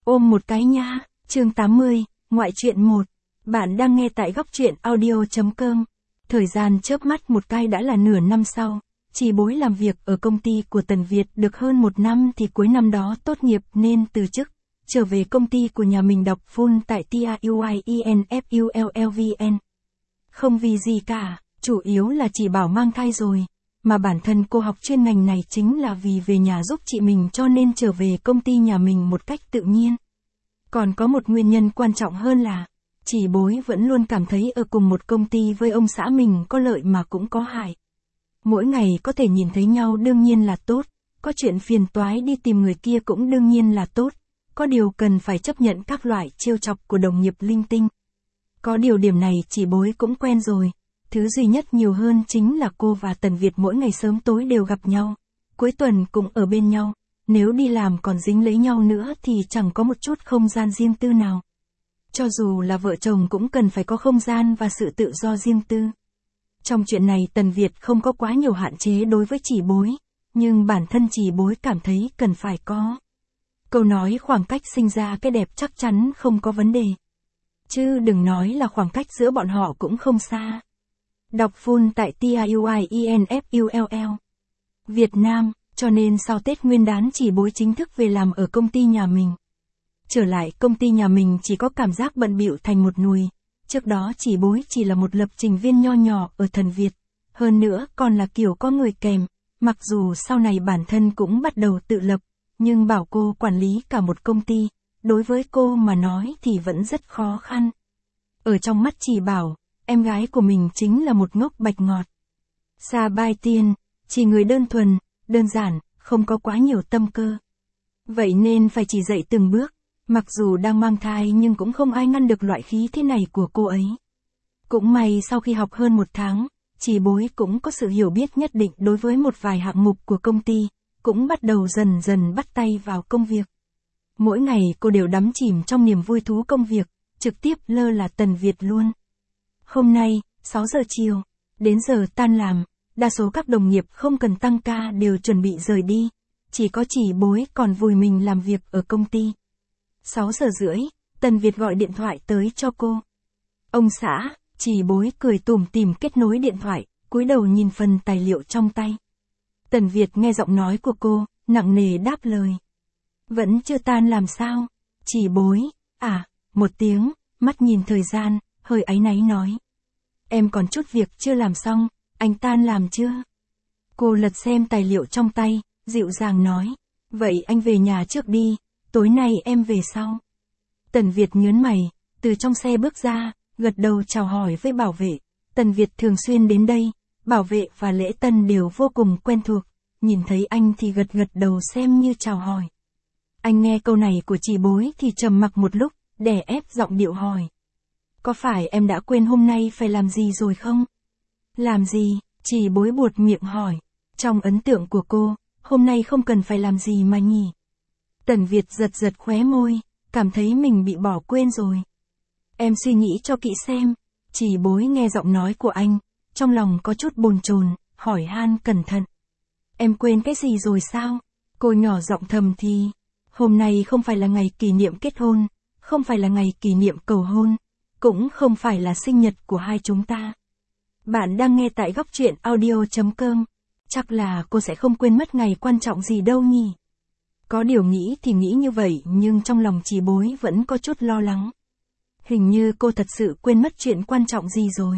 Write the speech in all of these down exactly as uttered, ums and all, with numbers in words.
Ôm một cái nha, chương tám mươi, ngoại truyện một. Bạn đang nghe tại góc truyện audio chấm com. Thời gian chớp mắt một cái đã là nửa năm sau. Chị Bối làm việc ở công ty của Tần Việt được hơn một năm thì cuối năm đó tốt nghiệp nên từ chức, trở về công ty của nhà mình đọc full tại tê a u i e n f u l l v n. Không vì gì cả, chủ yếu là chị bảo mang thai rồi, mà bản thân cô học chuyên ngành này chính là vì về nhà giúp chị mình cho nên trở về công ty nhà mình một cách tự nhiên. Còn có một nguyên nhân quan trọng hơn là, chị Bối vẫn luôn cảm thấy ở cùng một công ty với ông xã mình có lợi mà cũng có hại. Mỗi ngày có thể nhìn thấy nhau đương nhiên là tốt, có chuyện phiền toái đi tìm người kia cũng đương nhiên là tốt, có điều cần phải chấp nhận các loại trêu chọc của đồng nghiệp linh tinh. Có điều điểm này chị Bối cũng quen rồi, thứ duy nhất nhiều hơn chính là cô và Tần Việt mỗi ngày sớm tối đều gặp nhau, cuối tuần cũng ở bên nhau, nếu đi làm còn dính lấy nhau nữa thì chẳng có một chút không gian riêng tư nào. Cho dù là vợ chồng cũng cần phải có không gian và sự tự do riêng tư. Trong chuyện này Tần Việt không có quá nhiều hạn chế đối với chị Bối, nhưng bản thân chị Bối cảm thấy cần phải có. Câu nói khoảng cách sinh ra cái đẹp chắc chắn không có vấn đề. Chứ đừng nói là khoảng cách giữa bọn họ cũng không xa. Đọc full tại tê a u i e n f u l l Việt Nam, cho nên sau Tết Nguyên đán chị Bối chính thức về làm ở công ty nhà mình. Trở lại công ty nhà mình chỉ có cảm giác bận bịu thành một nùi. Trước đó chị Bối chỉ là một lập trình viên nho nhỏ ở Thần Việt. Hơn nữa còn là kiểu có người kèm, mặc dù sau này bản thân cũng bắt đầu tự lập, nhưng bảo cô quản lý cả một công ty, đối với cô mà nói thì vẫn rất khó khăn. Ở trong mắt chị bảo, em gái của mình chính là một ngốc bạch ngọt. Sa bai tiên, chỉ người đơn thuần, đơn giản, không có quá nhiều tâm cơ. Vậy nên phải chỉ dạy từng bước, mặc dù đang mang thai nhưng cũng không ai ngăn được loại khí thế này của cô ấy. Cũng may sau khi học hơn một tháng, chị Bối cũng có sự hiểu biết nhất định đối với một vài hạng mục của công ty, cũng bắt đầu dần dần bắt tay vào công việc. Mỗi ngày cô đều đắm chìm trong niềm vui thú công việc, trực tiếp lơ là Tần Việt luôn. Hôm nay, sáu giờ chiều, đến giờ tan làm, đa số các đồng nghiệp không cần tăng ca đều chuẩn bị rời đi, chỉ có chị Bối còn vùi mình làm việc ở công ty. sáu giờ rưỡi, Tần Việt gọi điện thoại tới cho cô. Ông xã, chị Bối cười tủm tỉm kết nối điện thoại, cúi đầu nhìn phần tài liệu trong tay. Tần Việt nghe giọng nói của cô, nặng nề đáp lời. Vẫn chưa tan làm sao? Chị Bối, à, một tiếng, mắt nhìn thời gian, hơi áy náy nói. Em còn chút việc chưa làm xong, anh tan làm chưa? Cô lật xem tài liệu trong tay, dịu dàng nói. Vậy anh về nhà trước đi, tối nay em về sau. Tần Việt nhớn mày, từ trong xe bước ra, gật đầu chào hỏi với bảo vệ. Tần Việt thường xuyên đến đây, bảo vệ và lễ tân đều vô cùng quen thuộc, nhìn thấy anh thì gật gật đầu xem như chào hỏi. Anh nghe câu này của chị Bối thì trầm mặc một lúc, đè ép giọng điệu hỏi. Có phải em đã quên hôm nay phải làm gì rồi không? Làm gì? Chị Bối buột miệng hỏi. Trong ấn tượng của cô, hôm nay không cần phải làm gì mà nhỉ? Tần Việt giật giật khóe môi, cảm thấy mình bị bỏ quên rồi. Em suy nghĩ cho kỹ xem. Chị Bối nghe giọng nói của anh, trong lòng có chút bồn chồn, hỏi han cẩn thận. Em quên cái gì rồi sao? Cô nhỏ giọng thầm thì. Hôm nay không phải là ngày kỷ niệm kết hôn, không phải là ngày kỷ niệm cầu hôn, cũng không phải là sinh nhật của hai chúng ta. Bạn đang nghe tại góc truyện audio chấm com. Chắc là cô sẽ không quên mất ngày quan trọng gì đâu nhỉ? Có điều nghĩ thì nghĩ như vậy nhưng trong lòng chị Bối vẫn có chút lo lắng. Hình như cô thật sự quên mất chuyện quan trọng gì rồi.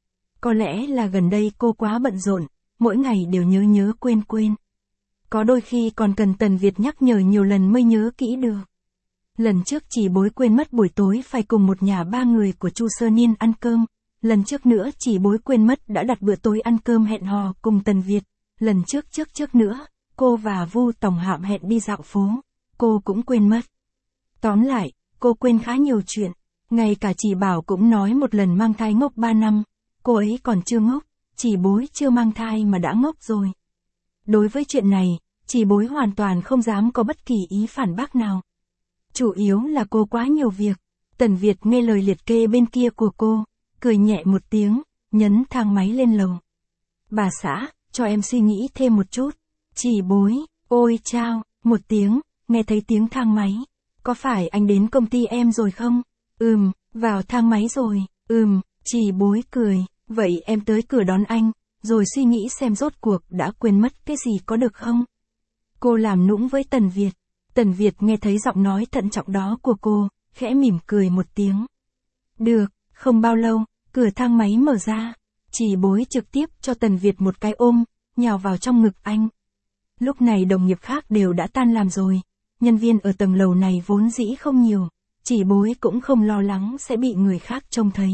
Có lẽ là gần đây cô quá bận rộn, mỗi ngày đều nhớ nhớ quên quên. Có đôi khi còn cần Tần Việt nhắc nhở nhiều lần mới nhớ kỹ được. Lần trước chị Bối quên mất buổi tối phải cùng một nhà ba người của Chu Sơ Niên ăn cơm. Lần trước nữa chị Bối quên mất đã đặt bữa tối ăn cơm hẹn hò cùng Tần Việt. Lần trước trước trước nữa, cô và Vu Tổng Hạm hẹn đi dạo phố. Cô cũng quên mất. Tóm lại, cô quên khá nhiều chuyện. Ngay cả chị Bảo cũng nói một lần mang thai ngốc ba năm. Cô ấy còn chưa ngốc, chị Bối chưa mang thai mà đã ngốc rồi. Đối với chuyện này, chị Bối hoàn toàn không dám có bất kỳ ý phản bác nào. Chủ yếu là cô quá nhiều việc. Tần Việt nghe lời liệt kê bên kia của cô, cười nhẹ một tiếng, nhấn thang máy lên lầu. Bà xã, cho em suy nghĩ thêm một chút. Chị Bối, ôi chao, một tiếng, nghe thấy tiếng thang máy. có phải anh đến công ty em rồi không? Ừm, vào thang máy rồi, ừm, chị Bối cười, vậy em tới cửa đón anh, rồi suy nghĩ xem rốt cuộc đã quên mất cái gì có được không? Cô làm nũng với Tần Việt. Tần Việt nghe thấy giọng nói thận trọng đó của cô, khẽ mỉm cười một tiếng. Được, không bao lâu, cửa thang máy mở ra. Chị Bối trực tiếp cho Tần Việt một cái ôm, nhào vào trong ngực anh. Lúc này đồng nghiệp khác đều đã tan làm rồi, nhân viên ở tầng lầu này vốn dĩ không nhiều, chị Bối cũng không lo lắng sẽ bị người khác trông thấy.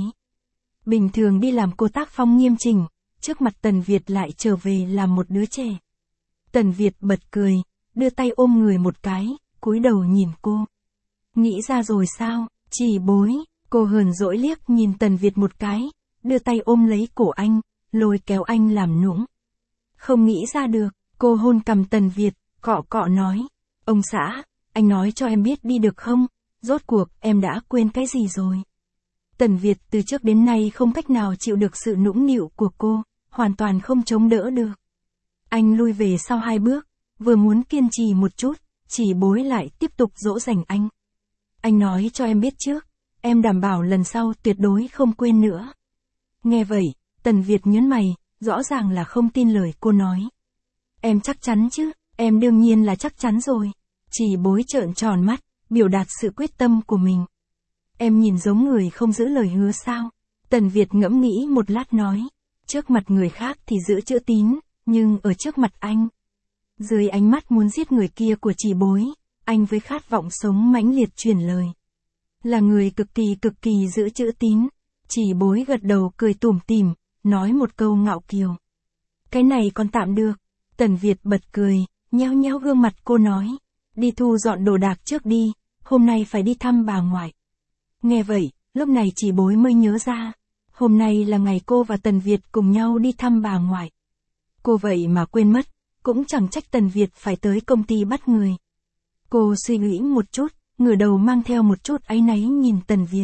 Bình thường đi làm cô tác phong nghiêm chỉnh, trước mặt Tần Việt lại trở về làm một đứa trẻ. Tần Việt bật cười, đưa tay ôm người một cái, cúi đầu nhìn cô. Nghĩ ra rồi sao, chị Bối, cô hờn dỗi liếc nhìn Tần Việt một cái, đưa tay ôm lấy cổ anh, lôi kéo anh làm nũng. Không nghĩ ra được, cô hôn cằm Tần Việt, cọ cọ nói. Ông xã, anh nói cho em biết đi được không, rốt cuộc em đã quên cái gì rồi. Tần Việt từ trước đến nay không cách nào chịu được sự nũng nịu của cô, hoàn toàn không chống đỡ được. Anh lui về sau hai bước, vừa muốn kiên trì một chút, chị Bối lại tiếp tục dỗ dành anh. Anh nói cho em biết trước, em đảm bảo lần sau tuyệt đối không quên nữa. Nghe vậy, Tần Việt nhớn mày, rõ ràng là không tin lời cô nói. Em chắc chắn chứ, em đương nhiên là chắc chắn rồi. Chị Bối trợn tròn mắt, biểu đạt sự quyết tâm của mình. Em nhìn giống người không giữ lời hứa sao? Tần Việt ngẫm nghĩ một lát nói. Trước mặt người khác thì giữ chữ tín, nhưng ở trước mặt anh. Dưới ánh mắt muốn giết người kia của chị Bối, anh với khát vọng sống mãnh liệt truyền lời. Là người cực kỳ cực kỳ giữ chữ tín. Chị Bối gật đầu cười tủm tỉm, nói một câu ngạo kiều. Cái này còn tạm được. Tần Việt bật cười, nheo nheo gương mặt cô nói. Đi thu dọn đồ đạc trước đi, hôm nay phải đi thăm bà ngoại. Nghe vậy, lúc này chị Bối mới nhớ ra. Hôm nay là ngày cô và Tần Việt cùng nhau đi thăm bà ngoại. Cô vậy mà quên mất, cũng chẳng trách Tần Việt phải tới công ty bắt người. Cô suy nghĩ một chút, ngửa đầu mang theo một chút áy náy nhìn Tần Việt.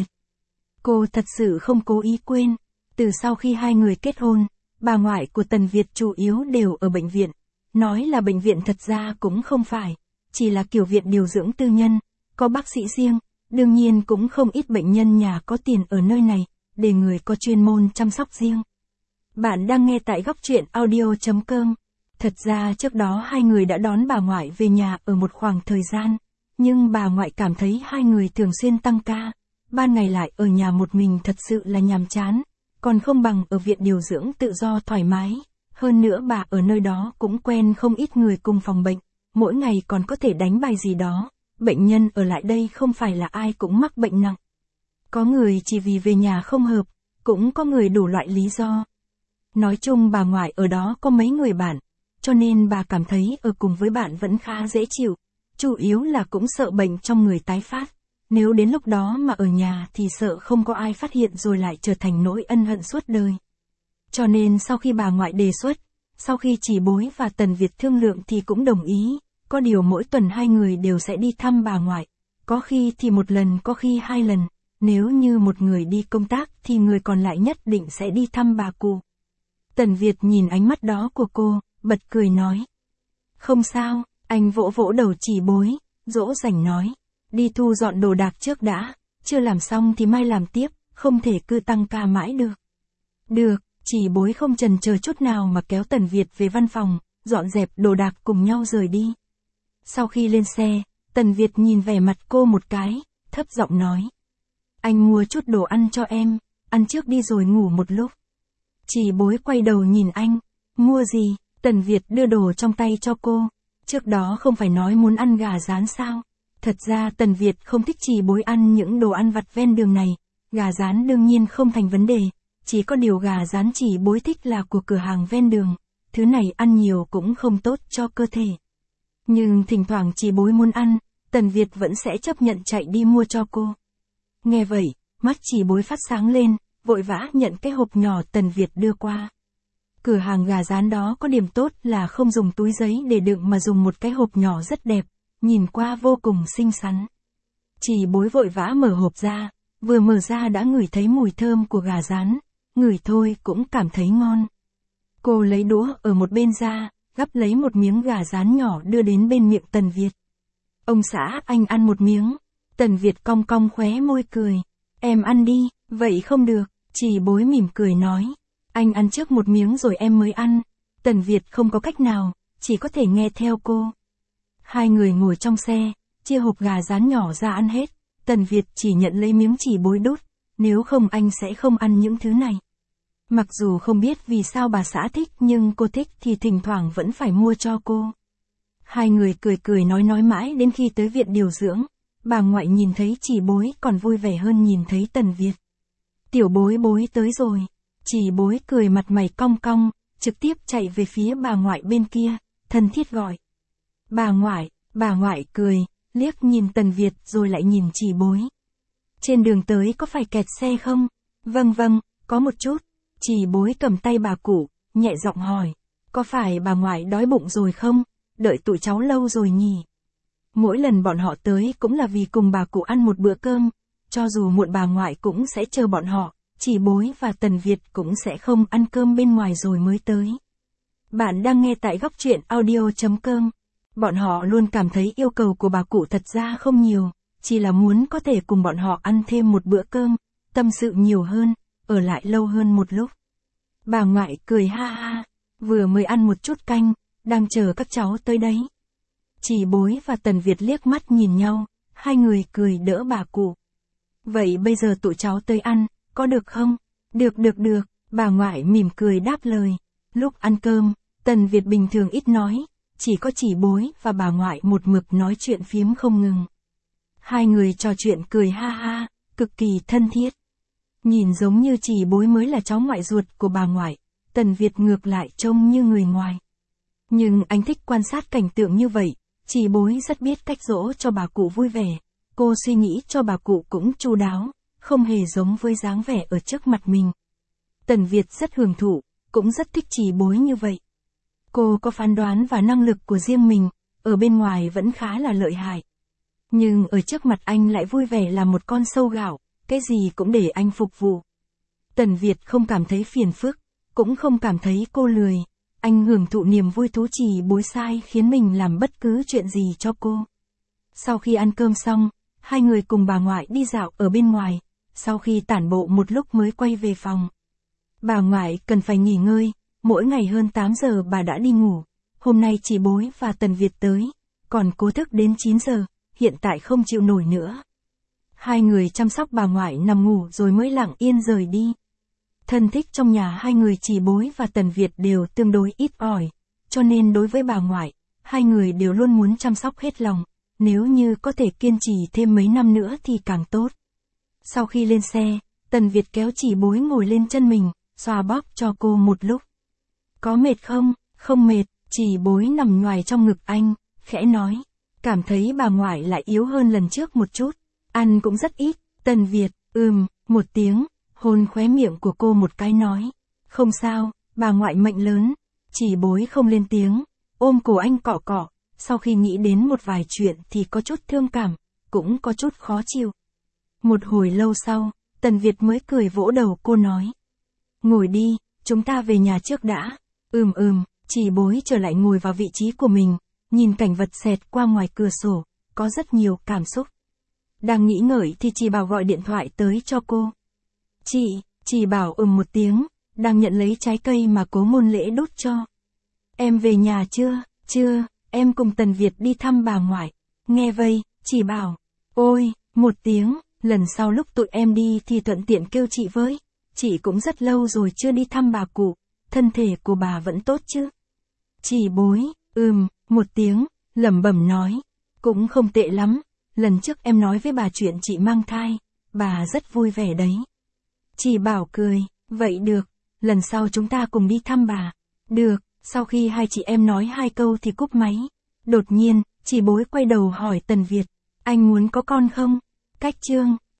Cô thật sự không cố ý quên, từ sau khi hai người kết hôn, bà ngoại của Tần Việt chủ yếu đều ở bệnh viện. Nói là bệnh viện thật ra cũng không phải, chỉ là kiểu viện điều dưỡng tư nhân, có bác sĩ riêng, đương nhiên cũng không ít bệnh nhân nhà có tiền ở nơi này, để người có chuyên môn chăm sóc riêng. Bạn đang nghe tại góc truyện audio chấm com. Thật ra trước đó hai người đã đón bà ngoại về nhà ở một khoảng thời gian, nhưng bà ngoại cảm thấy hai người thường xuyên tăng ca, ban ngày lại ở nhà một mình thật sự là nhàm chán, còn không bằng ở viện điều dưỡng tự do thoải mái. Hơn nữa bà ở nơi đó cũng quen không ít người cùng phòng bệnh, mỗi ngày còn có thể đánh bài gì đó, bệnh nhân ở lại đây không phải là ai cũng mắc bệnh nặng. Có người chỉ vì về nhà không hợp, cũng có người đủ loại lý do. Nói chung bà ngoại ở đó có mấy người bạn, cho nên bà cảm thấy ở cùng với bạn vẫn khá dễ chịu, chủ yếu là cũng sợ bệnh trong người tái phát. Nếu đến lúc đó mà ở nhà thì sợ không có ai phát hiện rồi lại trở thành nỗi ân hận suốt đời. Cho nên sau khi bà ngoại đề xuất, sau khi chị Bối và Tần Việt thương lượng thì cũng đồng ý, có điều mỗi tuần hai người đều sẽ đi thăm bà ngoại, có khi thì một lần có khi hai lần, nếu như một người đi công tác thì người còn lại nhất định sẽ đi thăm bà cụ. Tần Việt nhìn ánh mắt đó của cô, bật cười nói. Không sao, anh vỗ vỗ đầu chị Bối, dỗ dành nói. Đi thu dọn đồ đạc trước đã, chưa làm xong thì mai làm tiếp, không thể cứ tăng ca mãi được. Được, chị Bối không chần chờ chút nào mà kéo Tần Việt về văn phòng, dọn dẹp đồ đạc cùng nhau rời đi. Sau khi lên xe, Tần Việt nhìn vẻ mặt cô một cái, thấp giọng nói. Anh mua chút đồ ăn cho em, ăn trước đi rồi ngủ một lúc. Chị Bối quay đầu nhìn anh, mua gì? Tần Việt đưa đồ trong tay cho cô, trước đó không phải nói muốn ăn gà rán sao? Thật ra Tần Việt không thích chị Bối ăn những đồ ăn vặt ven đường này, gà rán đương nhiên không thành vấn đề, chỉ có điều gà rán chị Bối thích là của cửa hàng ven đường, thứ này ăn nhiều cũng không tốt cho cơ thể. Nhưng thỉnh thoảng chị Bối muốn ăn, Tần Việt vẫn sẽ chấp nhận chạy đi mua cho cô. Nghe vậy, mắt chị Bối phát sáng lên, vội vã nhận cái hộp nhỏ Tần Việt đưa qua. Cửa hàng gà rán đó có điểm tốt là không dùng túi giấy để đựng mà dùng một cái hộp nhỏ rất đẹp, nhìn qua vô cùng xinh xắn. Chị Bối vội vã mở hộp ra, vừa mở ra đã ngửi thấy mùi thơm của gà rán, ngửi thôi cũng cảm thấy ngon. Cô lấy đũa ở một bên ra, gắp lấy một miếng gà rán nhỏ đưa đến bên miệng Tần Việt. Ông xã, anh ăn một miếng, Tần Việt cong cong khóe môi cười. Em ăn đi, vậy không được, chỉ bối mỉm cười nói. Anh ăn trước một miếng rồi em mới ăn. Tần Việt không có cách nào, chỉ có thể nghe theo cô. Hai người ngồi trong xe, chia hộp gà rán nhỏ ra ăn hết. Tần Việt chỉ nhận lấy miếng chỉ bối đút, nếu không anh sẽ không ăn những thứ này. Mặc dù không biết vì sao bà xã thích nhưng cô thích thì thỉnh thoảng vẫn phải mua cho cô. Hai người cười cười nói nói mãi đến khi tới viện điều dưỡng. Bà ngoại nhìn thấy chỉ bối còn vui vẻ hơn nhìn thấy Tần Việt. Tiểu bối bối tới rồi. Chỉ bối cười mặt mày cong cong, trực tiếp chạy về phía bà ngoại bên kia, thân thiết gọi. Bà ngoại, bà ngoại cười, liếc nhìn Tần Việt rồi lại nhìn chỉ bối. Trên đường tới có phải kẹt xe không? Vâng vâng, có một chút. Chỉ bối cầm tay bà cụ, nhẹ giọng hỏi. Có phải bà ngoại đói bụng rồi không? Đợi tụi cháu lâu rồi nhỉ? Mỗi lần bọn họ tới cũng là vì cùng bà cụ ăn một bữa cơm. Cho dù muộn bà ngoại cũng sẽ chờ bọn họ. Chỉ bối và Tần Việt cũng sẽ không ăn cơm bên ngoài rồi mới tới. Bạn đang nghe tại góc truyện audio chấm com. Bọn họ luôn cảm thấy yêu cầu của bà cụ thật ra không nhiều, chỉ là muốn có thể cùng bọn họ ăn thêm một bữa cơm, tâm sự nhiều hơn, ở lại lâu hơn một lúc. Bà ngoại cười ha ha, vừa mới ăn một chút canh, đang chờ các cháu tới đấy. Chỉ bối và Tần Việt liếc mắt nhìn nhau, hai người cười đỡ bà cụ. Vậy bây giờ tụi cháu tới ăn, có được không? Được được được, bà ngoại mỉm cười đáp lời. Lúc ăn cơm, Tần Việt bình thường ít nói, chỉ có chỉ bối và bà ngoại một mực nói chuyện phiếm không ngừng. Hai người trò chuyện cười ha ha, cực kỳ thân thiết. Nhìn giống như chỉ bối mới là cháu ngoại ruột của bà ngoại, Tần Việt ngược lại trông như người ngoài. Nhưng anh thích quan sát cảnh tượng như vậy, chỉ bối rất biết cách dỗ cho bà cụ vui vẻ. Cô suy nghĩ cho bà cụ cũng chu đáo, không hề giống với dáng vẻ ở trước mặt mình. Tần Việt rất hưởng thụ, cũng rất thích chỉ bối như vậy. Cô có phán đoán và năng lực của riêng mình, ở bên ngoài vẫn khá là lợi hại. Nhưng ở trước mặt anh lại vui vẻ là một con sâu gạo, cái gì cũng để anh phục vụ. Tần Việt không cảm thấy phiền phức, cũng không cảm thấy cô lười. Anh hưởng thụ niềm vui thú chỉ bối sai khiến mình làm bất cứ chuyện gì cho cô. Sau khi ăn cơm xong, hai người cùng bà ngoại đi dạo ở bên ngoài, sau khi tản bộ một lúc mới quay về phòng. Bà ngoại cần phải nghỉ ngơi, mỗi ngày hơn tám giờ bà đã đi ngủ. Hôm nay chỉ bối và Tần Việt tới, còn cố thức đến chín giờ, hiện tại không chịu nổi nữa. Hai người chăm sóc bà ngoại nằm ngủ rồi mới lặng yên rời đi. Thân thích trong nhà hai người chỉ bối và Tần Việt đều tương đối ít ỏi, cho nên đối với bà ngoại, hai người đều luôn muốn chăm sóc hết lòng, nếu như có thể kiên trì thêm mấy năm nữa thì càng tốt. Sau khi lên xe, Tần Việt kéo chỉ bối ngồi lên chân mình, xoa bóp cho cô một lúc. Có mệt không? Không mệt, chỉ bối nằm nhoài trong ngực anh, khẽ nói. Cảm thấy bà ngoại lại yếu hơn lần trước một chút, ăn cũng rất ít. Tần Việt, ừm, một tiếng, hôn khóe miệng của cô một cái nói. Không sao, bà ngoại mệnh lớn. Chỉ bối không lên tiếng, ôm cổ anh cọ cọ, sau khi nghĩ đến một vài chuyện thì có chút thương cảm, cũng có chút khó chịu. Một hồi lâu sau, Tần Việt mới cười vỗ đầu cô nói. Ngồi đi, chúng ta về nhà trước đã. Ừm ừm, chỉ bối trở lại ngồi vào vị trí của mình, nhìn cảnh vật xẹt qua ngoài cửa sổ, có rất nhiều cảm xúc. Đang nghĩ ngợi thì chị Bảo gọi điện thoại tới cho cô. Chị, chị Bảo ừm một tiếng, đang nhận lấy trái cây mà Cố Môn Lễ đút cho. Em về nhà chưa? Chưa, em cùng Tần Việt đi thăm bà ngoại. Nghe vậy, chị Bảo. Ôi, một tiếng, lần sau lúc tụi em đi thì thuận tiện kêu chị với. Chị cũng rất lâu rồi chưa đi thăm bà cụ, thân thể của bà vẫn tốt chứ? Chỉ bối, ừm, một tiếng, lẩm bẩm nói. Cũng không tệ lắm, lần trước em nói với bà chuyện chị mang thai, bà rất vui vẻ đấy. Chị Bảo cười, vậy được, lần sau chúng ta cùng đi thăm bà. Được, sau khi hai chị em nói hai câu thì cúp máy. Đột nhiên, chị bối quay đầu hỏi Tần Việt, anh muốn có con không? Cách chương